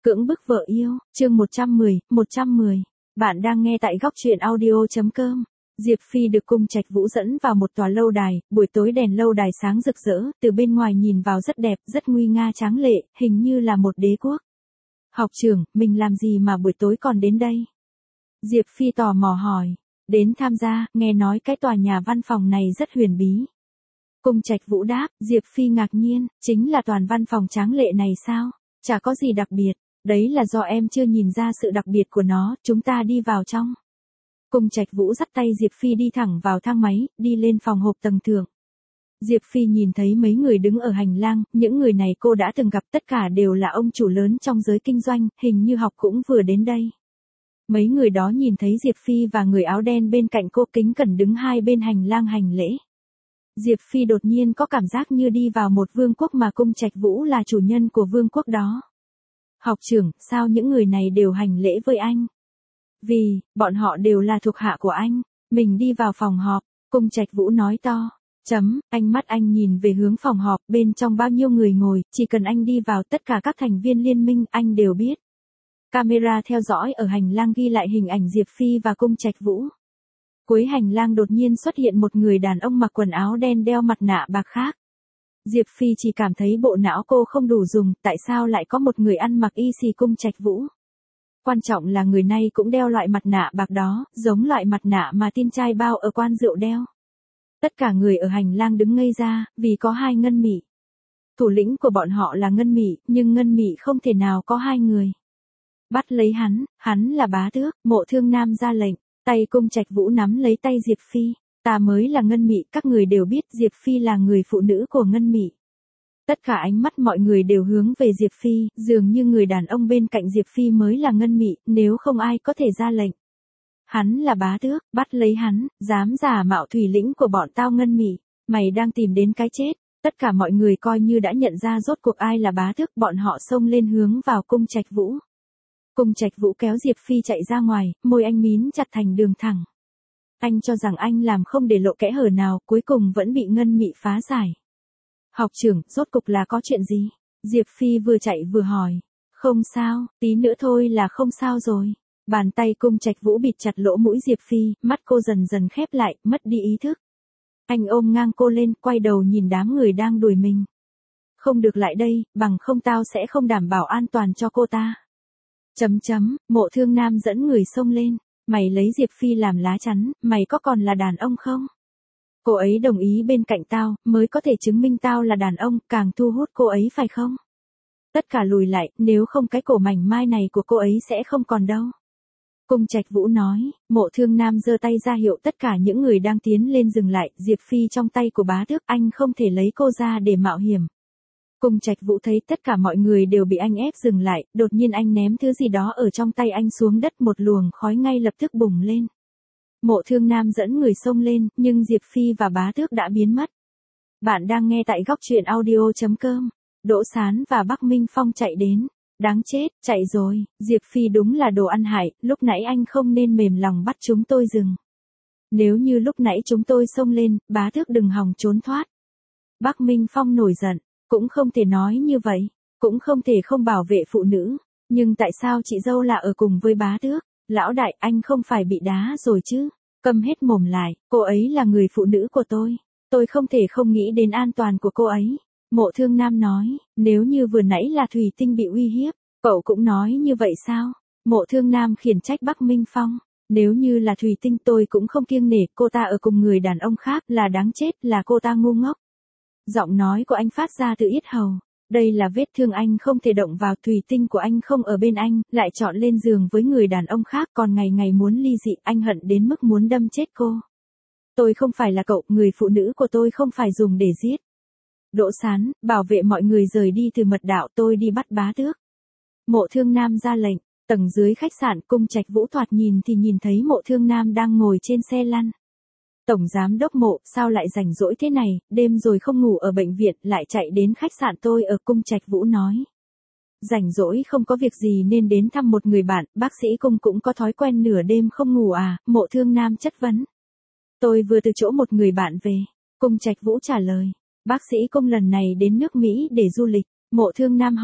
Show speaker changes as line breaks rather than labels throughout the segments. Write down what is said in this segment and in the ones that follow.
Cưỡng bức vợ yêu, chương 110. Bạn đang nghe tại góc truyện audio.com. Diệp Phi được Cung Trạch Vũ dẫn vào một tòa lâu đài, buổi tối đèn lâu đài sáng rực rỡ, từ bên ngoài nhìn vào rất đẹp, rất nguy nga tráng lệ, hình như là một đế quốc. Học trưởng, mình làm gì mà buổi tối còn đến đây? Diệp Phi tò mò hỏi. Đến tham gia, nghe nói cái tòa nhà văn phòng này rất huyền bí. Cung Trạch Vũ đáp, Diệp Phi ngạc nhiên, chính là toàn văn phòng tráng lệ này sao? Chả có gì đặc biệt. Đấy là do em chưa nhìn ra sự đặc biệt của nó, chúng ta đi vào trong. Cung Trạch Vũ dắt tay Diệp Phi đi thẳng vào thang máy, đi lên phòng hộp tầng thượng. Diệp Phi nhìn thấy mấy người đứng ở hành lang, những người này cô đã từng gặp, tất cả đều là ông chủ lớn trong giới kinh doanh, hình như Học cũng vừa đến đây. Mấy người đó nhìn thấy Diệp Phi và người áo đen bên cạnh cô kính cẩn đứng hai bên hành lang hành lễ. Diệp Phi đột nhiên có cảm giác như đi vào một vương quốc mà Cung Trạch Vũ là chủ nhân của vương quốc đó. Học trưởng, sao những người này đều hành lễ với anh? Vì, bọn họ đều là thuộc hạ của anh. Mình đi vào phòng họp, Cung Trạch Vũ nói to. Ánh mắt anh nhìn về hướng phòng họp, bên trong bao nhiêu người ngồi, chỉ cần anh đi vào tất cả các thành viên liên minh, anh đều biết. Camera theo dõi ở hành lang ghi lại hình ảnh Diệp Phi và Cung Trạch Vũ. Cuối hành lang đột nhiên xuất hiện một người đàn ông mặc quần áo đen đeo mặt nạ bạc khác. Diệp Phi chỉ cảm thấy bộ não cô không đủ dùng, tại sao lại có một người ăn mặc y xì Cung Trạch Vũ. Quan trọng là người này cũng đeo loại mặt nạ bạc đó, giống loại mặt nạ mà tin trai bao ở quán rượu đeo. Tất cả người ở hành lang đứng ngây ra, vì có hai Ngân Mị. Thủ lĩnh của bọn họ là Ngân Mị, nhưng Ngân Mị không thể nào có hai người. Bắt lấy hắn là Bá Tước, Mộ Thương Nam ra lệnh, tay Cung Trạch Vũ nắm lấy tay Diệp Phi. Ta mới là Ngân Mị, các người đều biết Diệp Phi là người phụ nữ của Ngân Mị. Tất cả ánh mắt mọi người đều hướng về Diệp Phi, dường như người đàn ông bên cạnh Diệp Phi mới là Ngân Mị, nếu không ai có thể ra lệnh. Hắn là Bá Tước, bắt lấy hắn, dám giả mạo thủ lĩnh của bọn tao Ngân Mị, mày đang tìm đến cái chết. Tất cả mọi người coi như đã nhận ra rốt cuộc ai là Bá Tước, bọn họ xông lên hướng vào Cung Trạch Vũ. Cung Trạch Vũ kéo Diệp Phi chạy ra ngoài, môi anh mím chặt thành đường thẳng. Anh cho rằng anh làm không để lộ kẽ hở nào, cuối cùng vẫn bị Ngân Mị phá giải. Học trưởng, rốt cục là có chuyện gì? Diệp Phi vừa chạy vừa hỏi. Không sao, tí nữa thôi là không sao rồi. Bàn tay Cung Trạch Vũ bịt chặt lỗ mũi Diệp Phi, mắt cô dần dần khép lại, mất đi ý thức. Anh ôm ngang cô lên, quay đầu nhìn đám người đang đuổi mình. Không được lại đây, bằng không tao sẽ không đảm bảo an toàn cho cô ta. Mộ Thương Nam dẫn người xông lên. Mày lấy Diệp Phi làm lá chắn, mày có còn là đàn ông không? Cô ấy đồng ý bên cạnh tao, mới có thể chứng minh tao là đàn ông, càng thu hút cô ấy phải không? Tất cả lùi lại, nếu không cái cổ mảnh mai này của cô ấy sẽ không còn đâu. Cung Trạch Vũ nói, Mộ Thương Nam giơ tay ra hiệu tất cả những người đang tiến lên dừng lại, Diệp Phi trong tay của Bá Tước, anh không thể lấy cô ra để mạo hiểm. Cung Trạch Vũ thấy tất cả mọi người đều bị anh ép dừng lại, đột nhiên anh ném thứ gì đó ở trong tay anh xuống đất, một luồng khói ngay lập tức bùng lên. Mộ Thương Nam dẫn người xông lên, nhưng Diệp Phi và Bá Tước đã biến mất. Bạn đang nghe tại góc truyện audio.com. Đỗ Sán và Bắc Minh Phong chạy đến. Đáng chết, chạy rồi, Diệp Phi đúng là đồ ăn hại, lúc nãy anh không nên mềm lòng bắt chúng tôi dừng. Nếu như lúc nãy chúng tôi xông lên, Bá Tước đừng hòng trốn thoát. Bắc Minh Phong nổi giận, cũng không thể nói như vậy, cũng không thể không bảo vệ phụ nữ, nhưng tại sao chị dâu là ở cùng với Bá Tước? Lão đại, anh không phải bị đá rồi chứ? Câm hết mồm lại, cô ấy là người phụ nữ của tôi không thể không nghĩ đến an toàn của cô ấy. Mộ Thương Nam nói, nếu như vừa nãy là Thủy Tinh bị uy hiếp, cậu cũng nói như vậy sao? Mộ Thương Nam khiển trách Bắc Minh Phong, nếu như là Thủy Tinh tôi cũng không kiêng nể, cô ta ở cùng người đàn ông khác là đáng chết, là cô ta ngu ngốc. Giọng nói của anh phát ra từ yết hầu. Đây là vết thương, anh không thể động vào, Thủy Tinh của anh không ở bên anh, lại chọn lên giường với người đàn ông khác, còn ngày ngày muốn ly dị, anh hận đến mức muốn đâm chết cô. Tôi không phải là cậu, người phụ nữ của tôi không phải dùng để giết. Đỗ Sán, bảo vệ mọi người rời đi từ mật đạo, tôi đi bắt Bá Tước. Mộ Thương Nam ra lệnh, tầng dưới khách sạn, Cung Trạch Vũ thoạt nhìn thì nhìn thấy Mộ Thương Nam đang ngồi trên xe lăn. Tổng giám đốc Mộ, sao lại rảnh rỗi thế này, đêm rồi không ngủ ở bệnh viện, lại chạy đến khách sạn tôi ở, Cung Trạch Vũ nói. Rảnh rỗi không có việc gì nên đến thăm một người bạn, bác sĩ Cung cũng có thói quen nửa đêm không ngủ à, Mộ Thương Nam chất vấn. Tôi vừa từ chỗ một người bạn về, Cung Trạch Vũ trả lời. Bác sĩ Cung lần này đến nước Mỹ để du lịch, Mộ Thương Nam hỏi,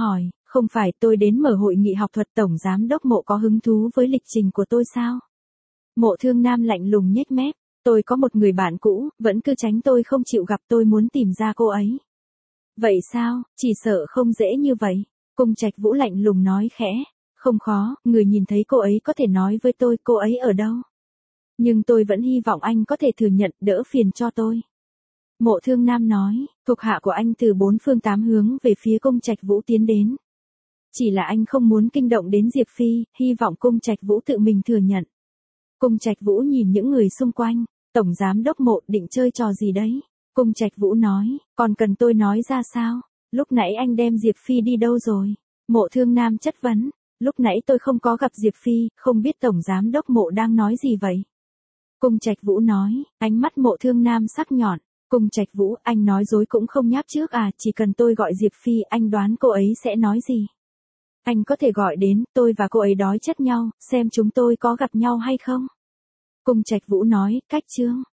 Không phải tôi đến mở hội nghị học thuật tổng giám đốc Mộ có hứng thú với lịch trình của tôi sao? Mộ Thương Nam lạnh lùng nhếch mép. Tôi có một người bạn cũ, vẫn cứ tránh tôi không chịu gặp tôi muốn tìm ra cô ấy. Vậy sao, chỉ sợ không dễ như vậy. Cung Trạch Vũ lạnh lùng nói khẽ. Không khó, người nhìn thấy cô ấy có thể nói với tôi cô ấy ở đâu. Nhưng tôi vẫn hy vọng anh có thể thừa nhận đỡ phiền cho tôi. Mộ Thương Nam nói, thuộc hạ của anh từ bốn phương tám hướng về phía Cung Trạch Vũ tiến đến. Chỉ là anh không muốn kinh động đến Diệp Phi, hy vọng Cung Trạch Vũ tự mình thừa nhận. Cung Trạch Vũ nhìn những người xung quanh, tổng giám đốc Mộ định chơi trò gì đấy? Cung Trạch Vũ nói, còn cần tôi nói ra sao? Lúc nãy anh đem Diệp Phi đi đâu rồi? Mộ Thương Nam chất vấn, lúc nãy tôi không có gặp Diệp Phi, không biết tổng giám đốc Mộ đang nói gì vậy? Cung Trạch Vũ nói, ánh mắt Mộ Thương Nam sắc nhọn. Cung Trạch Vũ, anh nói dối cũng không nháp trước à, chỉ cần tôi gọi Diệp Phi, anh đoán cô ấy sẽ nói gì? Anh có thể gọi đến, tôi và cô ấy đói chất nhau, xem chúng tôi có gặp nhau hay không? Cung Trạch Vũ nói, cách chương.